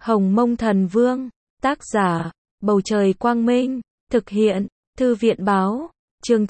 Hồng Mông Thần Vương, tác giả, Bầu Trời Quang Minh, thực hiện, Thư viện Báo, chương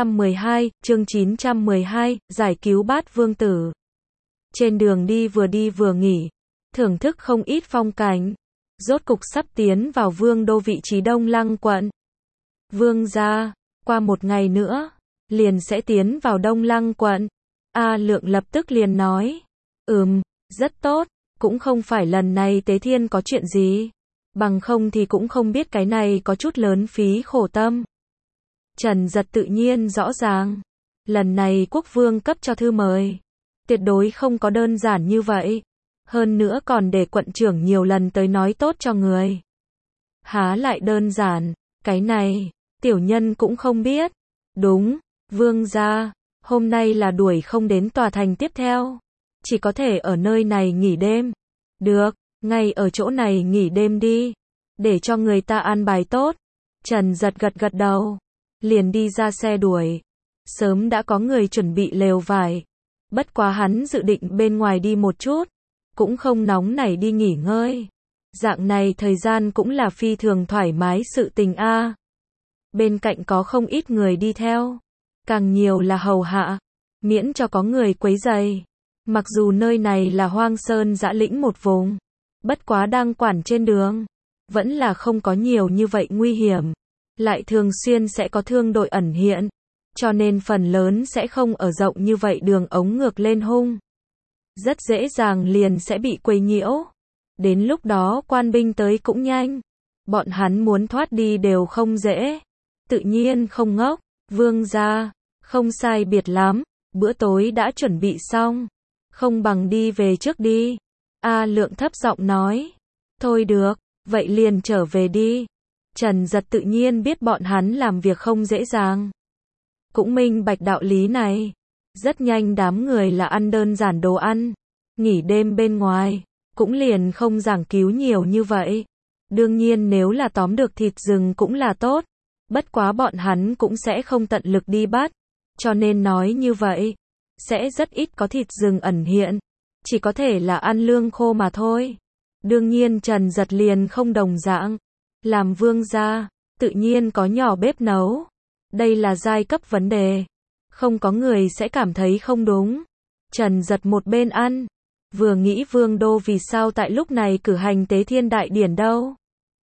912, giải cứu Bát Vương Tử. Trên đường đi vừa nghỉ, thưởng thức không ít phong cảnh, rốt cục sắp tiến vào vương đô vị trí Đông Lăng quận. Vương gia, qua một ngày nữa, liền sẽ tiến vào Đông Lăng quận. A Lượng lập tức liền nói, rất tốt, cũng không phải lần này Tế Thiên có chuyện gì, bằng không thì cũng không biết cái này có chút lớn phí khổ tâm. Trần Giật tự nhiên rõ ràng, lần này quốc vương cấp cho thư mời, tuyệt đối không có đơn giản như vậy, hơn nữa còn để quận trưởng nhiều lần tới nói tốt cho người. Há lại đơn giản, cái này, tiểu nhân cũng không biết. Đúng, vương gia, hôm nay là đuổi không đến tòa thành tiếp theo, chỉ có thể ở nơi này nghỉ đêm. Được, ngay ở chỗ này nghỉ đêm đi, để cho người ta an bài tốt. Trần Giật gật đầu, liền đi ra xe đuổi. Sớm đã có người chuẩn bị lều vải, bất quá hắn dự định bên ngoài đi một chút, cũng không nóng nảy đi nghỉ ngơi. Dạng này thời gian cũng là phi thường thoải mái sự tình a. Bên cạnh có không ít người đi theo, càng nhiều là hầu hạ, miễn cho có người quấy rầy. Mặc dù nơi này là hoang sơn dã lĩnh một vùng, bất quá đang quản trên đường, vẫn là không có nhiều như vậy nguy hiểm, lại thường xuyên sẽ có thương đội ẩn hiện, cho nên phần lớn sẽ không ở rộng như vậy đường ống ngược lên hung. Rất dễ dàng liền sẽ bị quấy nhiễu. Đến lúc đó quan binh tới cũng nhanh, bọn hắn muốn thoát đi đều không dễ. Tự nhiên không ngốc, vương gia, không sai biệt lắm, bữa tối đã chuẩn bị xong, không bằng đi về trước đi. A Lượng thấp giọng nói, thôi được, vậy liền trở về đi. Trần Giật tự nhiên biết bọn hắn làm việc không dễ dàng, cũng minh bạch đạo lý này. Rất nhanh đám người là ăn đơn giản đồ ăn, nghỉ đêm bên ngoài, cũng liền không giảng cứu nhiều như vậy. Đương nhiên nếu là tóm được thịt rừng cũng là tốt, bất quá bọn hắn cũng sẽ không tận lực đi bắt, cho nên nói như vậy, sẽ rất ít có thịt rừng ẩn hiện, chỉ có thể là ăn lương khô mà thôi. Đương nhiên Trần Giật liền không đồng dạng, làm vương gia, tự nhiên có nhỏ bếp nấu, đây là giai cấp vấn đề, không có người sẽ cảm thấy không đúng. Trần Giật một bên ăn, vừa nghĩ vương đô vì sao tại lúc này cử hành Tế Thiên đại điển đâu.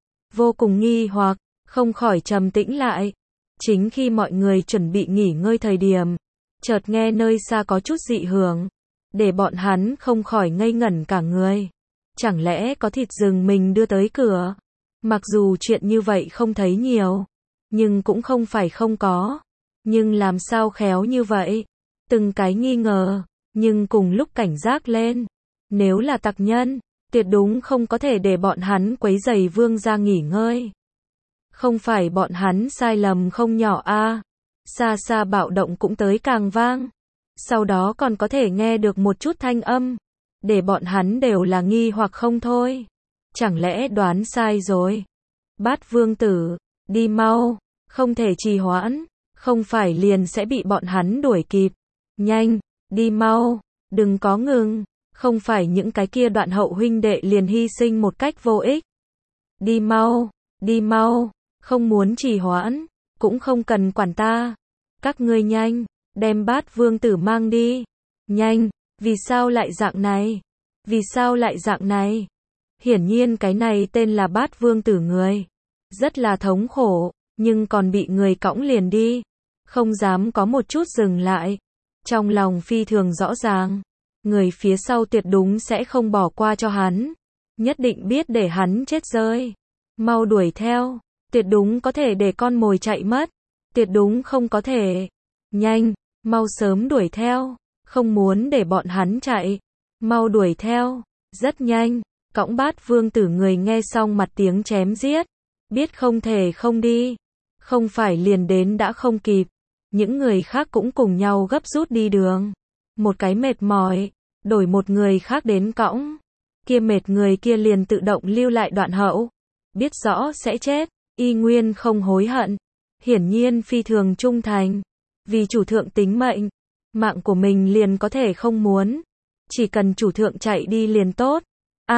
Vô cùng nghi hoặc, không khỏi trầm tĩnh lại. Chính khi mọi người chuẩn bị nghỉ ngơi thời điểm, chợt nghe nơi xa có chút dị hưởng, để bọn hắn không khỏi ngây ngẩn cả người. Chẳng lẽ có thịt rừng mình đưa tới cửa? Mặc dù chuyện như vậy không thấy nhiều, nhưng cũng không phải không có. Nhưng làm sao khéo như vậy? Từng cái nghi ngờ, nhưng cùng lúc cảnh giác lên. Nếu là tặc nhân, tuyệt đúng không có thể để bọn hắn quấy rầy vương gia nghỉ ngơi. Không phải bọn hắn sai lầm không nhỏ a. Xa xa bạo động cũng tới càng vang. Sau đó còn có thể nghe được một chút thanh âm, để bọn hắn đều là nghi hoặc không thôi. Chẳng lẽ đoán sai rồi? Bát Vương Tử, đi mau, không thể trì hoãn, không phải liền sẽ bị bọn hắn đuổi kịp. Nhanh, đi mau, đừng có ngừng, không phải những cái kia đoạn hậu huynh đệ liền hy sinh một cách vô ích. Đi mau, không muốn trì hoãn, cũng không cần quản ta. Các ngươi nhanh, đem Bát Vương Tử mang đi. Nhanh, vì sao lại dạng này? Vì sao lại dạng này? Hiển nhiên cái này tên là Bát Vương Tử người, rất là thống khổ, nhưng còn bị người cõng liền đi, không dám có một chút dừng lại. Trong lòng phi thường rõ ràng, người phía sau tuyệt đúng sẽ không bỏ qua cho hắn, nhất định biết để hắn chết rơi. Mau đuổi theo, tuyệt đúng có thể để con mồi chạy mất, tuyệt đúng không có thể. Nhanh, mau sớm đuổi theo, không muốn để bọn hắn chạy. Mau đuổi theo, rất nhanh, cõng Bát Vương Tử người nghe xong mặt tiếng chém giết, biết không thể không đi, không phải liền đến đã không kịp. Những người khác cũng cùng nhau gấp rút đi đường. Một cái mệt mỏi, đổi một người khác đến cõng. Kia mệt người kia liền tự động lưu lại đoạn hậu. Biết rõ sẽ chết, y nguyên không hối hận. Hiển nhiên phi thường trung thành. Vì chủ thượng tính mệnh, mạng của mình liền có thể không muốn. Chỉ cần chủ thượng chạy đi liền tốt.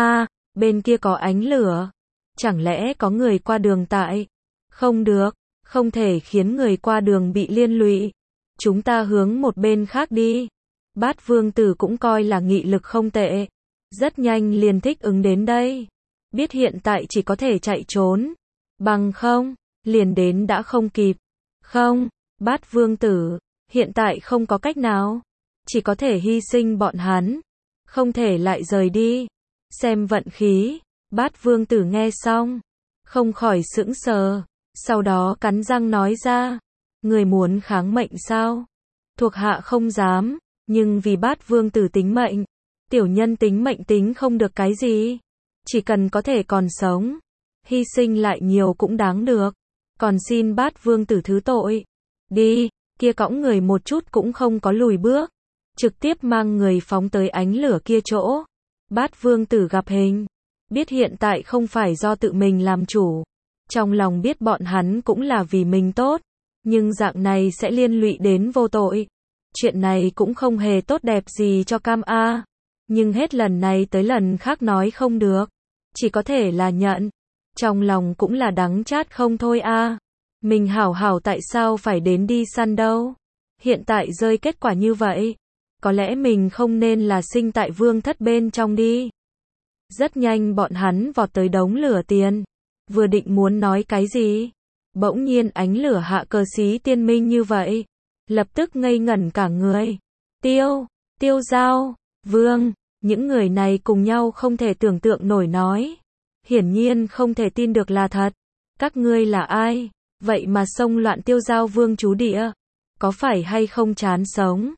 Bên kia có ánh lửa. Chẳng lẽ có người qua đường tại? Không được, không thể khiến người qua đường bị liên lụy. Chúng ta hướng một bên khác đi. Bát Vương Tử cũng coi là nghị lực không tệ. Rất nhanh liền thích ứng đến đây. Biết hiện tại chỉ có thể chạy trốn. Bằng không, liền đến đã không kịp. Không, Bát Vương Tử, hiện tại không có cách nào. Chỉ có thể hy sinh bọn hắn. Không thể lại rời đi. Xem vận khí. Bát Vương Tử nghe xong. Không khỏi sững sờ. Sau đó cắn răng nói ra. Người muốn kháng mệnh sao? Thuộc hạ không dám. Nhưng vì Bát Vương Tử tính mệnh. Tiểu nhân tính mệnh tính không được cái gì. Chỉ cần có thể còn sống. Hy sinh lại nhiều cũng đáng được. Còn xin Bát Vương Tử thứ tội. Đi, kia cõng người một chút cũng không có lùi bước. Trực tiếp mang người phóng tới ánh lửa kia chỗ. Bát Vương Tử gặp hình. Biết hiện tại không phải do tự mình làm chủ. Trong lòng biết bọn hắn cũng là vì mình tốt. Nhưng dạng này sẽ liên lụy đến vô tội. Chuyện này cũng không hề tốt đẹp gì cho Cam A. Nhưng hết lần này tới lần khác nói không được. Chỉ có thể là nhận. Trong lòng cũng là đắng chát không thôi a. Mình hảo hảo tại sao phải đến đi săn đâu. Hiện tại rơi kết quả như vậy. Có lẽ mình không nên là sinh tại vương thất bên trong đi. Rất nhanh bọn hắn vọt tới đống lửa tiền. Vừa định muốn nói cái gì. Bỗng nhiên ánh lửa hạ cờ xí tiên minh như vậy. Lập tức ngây ngẩn cả người. Tiêu Giao, Vương. Những người này cùng nhau không thể tưởng tượng nổi nói. Hiển nhiên không thể tin được là thật. Các ngươi là ai? Vậy mà xông loạn Tiêu Giao Vương trú địa. Có phải hay không chán sống?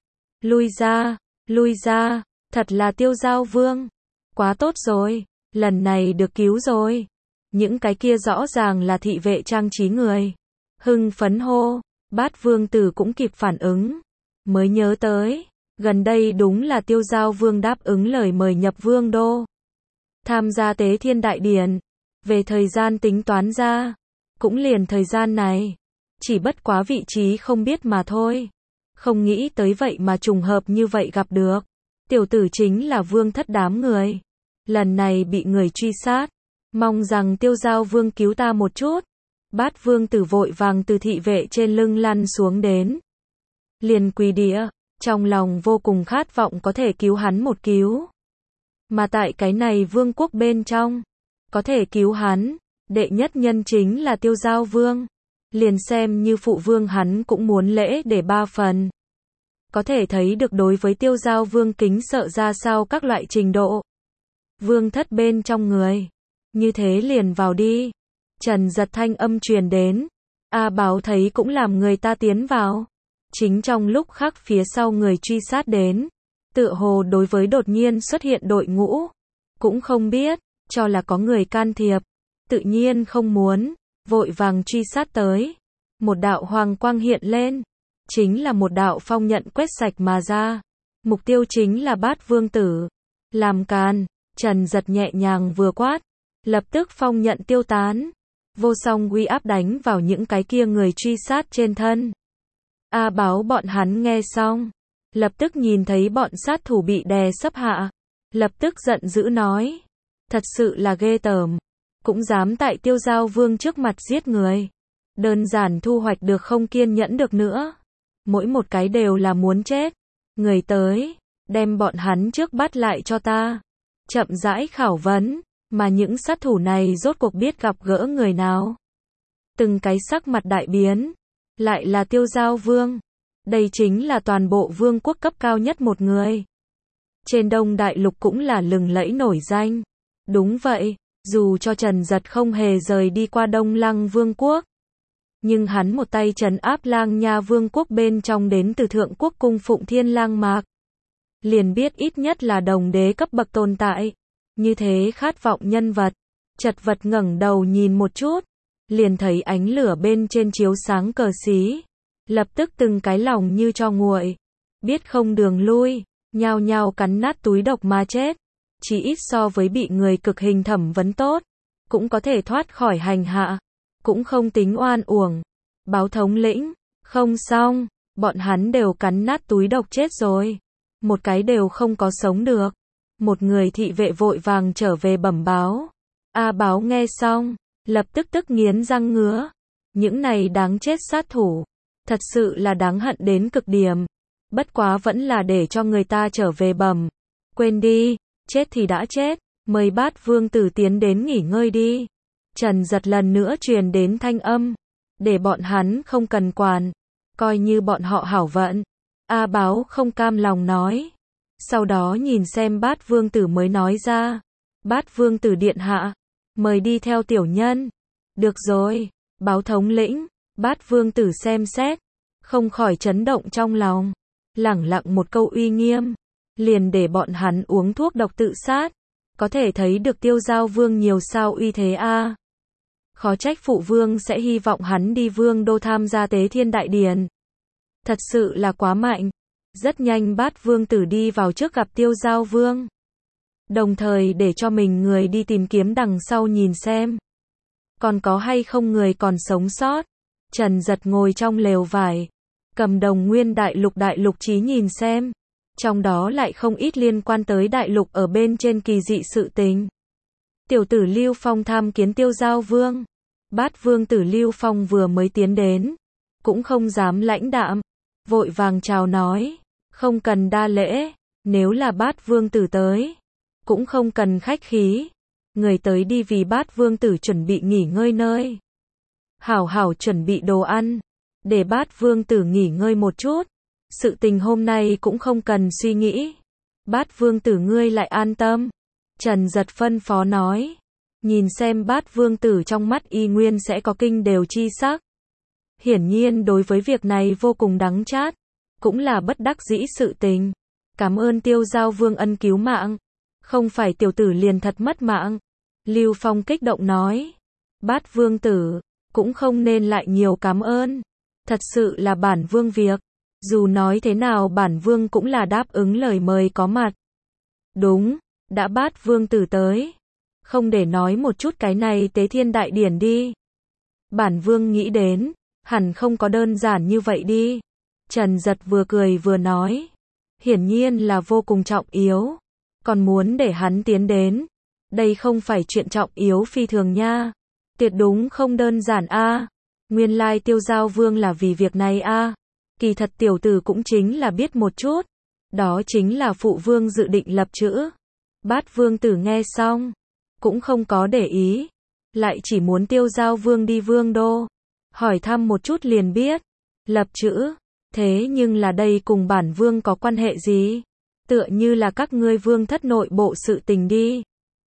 Lui ra, thật là Tiêu Giao Vương. Quá tốt rồi, lần này được cứu rồi. Những cái kia rõ ràng là thị vệ trang trí người. Hưng phấn hô, Bát Vương Tử cũng kịp phản ứng. Mới nhớ tới, gần đây đúng là Tiêu Giao Vương đáp ứng lời mời nhập Vương đô. Tham gia tế thiên đại điển. Về thời gian tính toán ra, cũng liền thời gian này. Chỉ bất quá vị trí không biết mà thôi. Không nghĩ tới vậy mà trùng hợp như vậy gặp được. Tiểu tử chính là Vương thất đám người. Lần này bị người truy sát. Mong rằng Tiêu Giao Vương cứu ta một chút. Bát Vương Tử vội vàng từ thị vệ trên lưng lăn xuống đến. Liền quỳ địa, trong lòng vô cùng khát vọng có thể cứu hắn một cứu. Mà tại cái này vương quốc bên trong, có thể cứu hắn, đệ nhất nhân chính là Tiêu Giao Vương. Liền xem như phụ vương hắn cũng muốn lễ để 3 phần. Có thể thấy được đối với Tiêu Giao Vương kính sợ ra sao các loại trình độ. Vương thất bên trong người. Như thế liền vào đi. Trần Giật thanh âm truyền đến. A Báo thấy cũng làm người ta tiến vào. Chính trong lúc khác phía sau người truy sát đến. Tựa hồ đối với đột nhiên xuất hiện đội ngũ. Cũng không biết, cho là có người can thiệp. Tự nhiên không muốn, vội vàng truy sát tới. Một đạo hoàng quang hiện lên. Chính là một đạo phong nhận quét sạch mà ra. Mục tiêu chính là Bát Vương Tử. Làm càn, Trần Giật nhẹ nhàng vừa quát. Lập tức phong nhận tiêu tán. Vô song uy áp đánh vào những cái kia người truy sát trên thân. A Báo bọn hắn nghe xong. Lập tức nhìn thấy bọn sát thủ bị đè sấp hạ. Lập tức giận dữ nói. Thật sự là ghê tởm. Cũng dám tại Tiêu Giao Vương trước mặt giết người. Đơn giản thu hoạch được không kiên nhẫn được nữa. Mỗi một cái đều là muốn chết. Người tới, đem bọn hắn trước bắt lại cho ta. Chậm rãi khảo vấn. Mà những sát thủ này rốt cuộc biết gặp gỡ người nào. Từng cái sắc mặt đại biến. Lại là Tiêu Giao Vương. Đây chính là toàn bộ vương quốc cấp cao nhất một người. Trên Đông Đại Lục cũng là lừng lẫy nổi danh. Đúng vậy, dù cho Trần Giật không hề rời đi qua Đông Lăng Vương quốc. Nhưng hắn một tay trấn áp Lang Nha Vương quốc bên trong đến từ Thượng Quốc cung phụng Thiên Lang Mạc. Liền biết ít nhất là đồng đế cấp bậc tồn tại. Như thế khát vọng nhân vật. Chật vật ngẩng đầu nhìn một chút. Liền thấy ánh lửa bên trên chiếu sáng cờ xí. Lập tức từng cái lòng như cho nguội. Biết không đường lui. Nhao nhao cắn nát túi độc mà chết. Chỉ ít so với bị người cực hình thẩm vấn tốt. Cũng có thể thoát khỏi hành hạ. Cũng không tính oan uổng. Báo thống lĩnh. Không xong. Bọn hắn đều cắn nát túi độc chết rồi. Một cái đều không có sống được. Một người thị vệ vội vàng trở về bẩm báo. A Báo nghe xong, lập tức tức nghiến răng ngứa. Những này đáng chết sát thủ, thật sự là đáng hận đến cực điểm. Bất quá vẫn là để cho người ta trở về bẩm. Quên đi, chết thì đã chết, mời Bát Vương Tử tiến đến nghỉ ngơi đi. Trần Giật lần nữa truyền đến thanh âm, để bọn hắn không cần quản, coi như bọn họ hảo vận. A Báo không cam lòng nói. Sau đó nhìn xem Bát Vương Tử mới nói ra. Bát Vương Tử điện hạ, mời đi theo tiểu nhân. Được rồi, Báo thống lĩnh. Bát Vương Tử xem xét, không khỏi chấn động trong lòng. Lẳng lặng một câu uy nghiêm, liền để bọn hắn uống thuốc độc tự sát. Có thể thấy được Tiêu Giao Vương nhiều sao uy thế a. Khó trách phụ vương sẽ hy vọng hắn đi Vương đô tham gia Tế Thiên Đại Điển. Thật sự là quá mạnh. Rất nhanh Bát Vương Tử đi vào trước gặp Tiêu Giao Vương. Đồng thời để cho mình người đi tìm kiếm đằng sau nhìn xem. Còn có hay không người còn sống sót. Trần Giật ngồi trong lều vải. Cầm Đồng Nguyên đại lục chí nhìn xem. Trong đó lại không ít liên quan tới đại lục ở bên trên kỳ dị sự tình. Tiểu tử Lưu Phong tham kiến Tiêu Giao Vương. Bát Vương Tử Lưu Phong vừa mới tiến đến, cũng không dám lãnh đạm, vội vàng chào nói, không cần đa lễ, nếu là Bát Vương Tử tới, cũng không cần khách khí, người tới đi vì Bát Vương Tử chuẩn bị nghỉ ngơi nơi. Hảo hảo chuẩn bị đồ ăn, để Bát Vương Tử nghỉ ngơi một chút, sự tình hôm nay cũng không cần suy nghĩ. Bát Vương Tử ngươi lại an tâm. Trần Giật phân phó nói. Nhìn xem Bát Vương Tử trong mắt y nguyên sẽ có kinh đều chi sắc. Hiển nhiên đối với việc này vô cùng đắng chát, cũng là bất đắc dĩ sự tình. Cảm ơn Tiêu Giao Vương ân cứu mạng, không phải tiểu tử liền thật mất mạng. Lưu Phong kích động nói. Bát Vương Tử, cũng không nên lại nhiều cảm ơn. Thật sự là bản vương việc. Dù nói thế nào bản vương cũng là đáp ứng lời mời có mặt. Đúng, đã Bát Vương Tử tới. Không để nói một chút cái này Tế Thiên Đại Điển đi. Bản vương nghĩ đến, hẳn không có đơn giản như vậy đi. Trần Giật vừa cười vừa nói. Hiển nhiên là vô cùng trọng yếu. Còn muốn để hắn tiến đến. Đây không phải chuyện trọng yếu phi thường nha. Tuyệt đúng không đơn giản a. Nguyên lai Tiêu Giao Vương là vì việc này a. Kỳ thật tiểu tử cũng chính là biết một chút. Đó chính là phụ vương dự định lập chữ. Bát Vương Tử nghe xong, cũng không có để ý, lại chỉ muốn Tiêu Giao Vương đi Vương đô, hỏi thăm một chút liền biết. Lập chữ, thế nhưng là đây cùng bản vương có quan hệ gì? Tựa như là các ngươi vương thất nội bộ sự tình đi.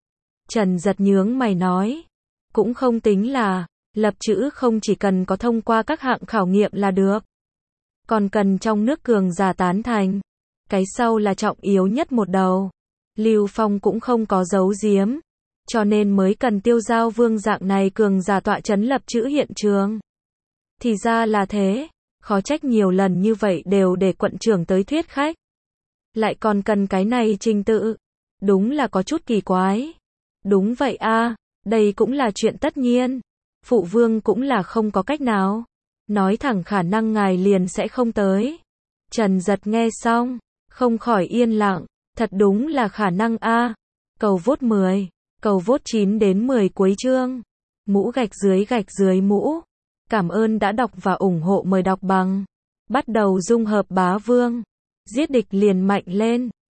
Trần Giật nhướng mày nói, cũng không tính là, lập chữ không chỉ cần có thông qua các hạng khảo nghiệm là được, còn cần trong nước cường giả tán thành. Cái sau là trọng yếu nhất một đầu. Lưu Phong cũng không có giấu giếm, cho nên mới cần Tiêu Giao Vương dạng này cường giả tọa chấn lập chữ hiện trường. Thì ra là thế, khó trách nhiều lần như vậy đều để quận trưởng tới thuyết khách. Lại còn cần cái này trình tự, đúng là có chút kỳ quái. Đúng vậy a, đây cũng là chuyện tất nhiên. Phụ vương cũng là không có cách nào. Nói thẳng khả năng ngài liền sẽ không tới. Trần Giật nghe xong, không khỏi yên lặng, thật đúng là khả năng a. Cầu vote 10, cầu vote 9 đến 10 cuối chương. Mũ gạch dưới mũ. Cảm ơn đã đọc và ủng hộ, mời đọc bằng. Bắt đầu dung hợp bá vương. Giết địch liền mạnh lên.